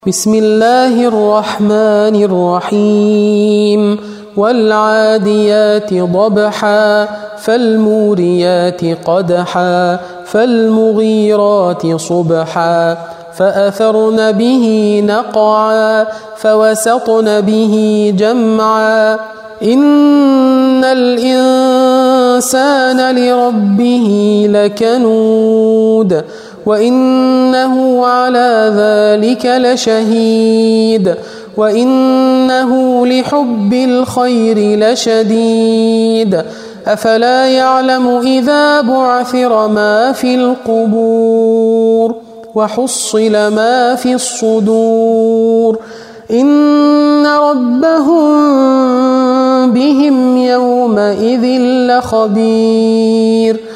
بسم الله الرحمن الرحيم والعاديات ضبحا فالموريات قدحا فالمغيرات صبحا فأثرن به نقعا فوسطن به جمعا إن الإنسان لربه لكنود وإنه على ذلك لشهيد وإنه لحب الخير لشديد أفلا يعلم إذا بعثر ما في القبور وحصل ما في الصدور إن ربهم بهم يومئذ لخبير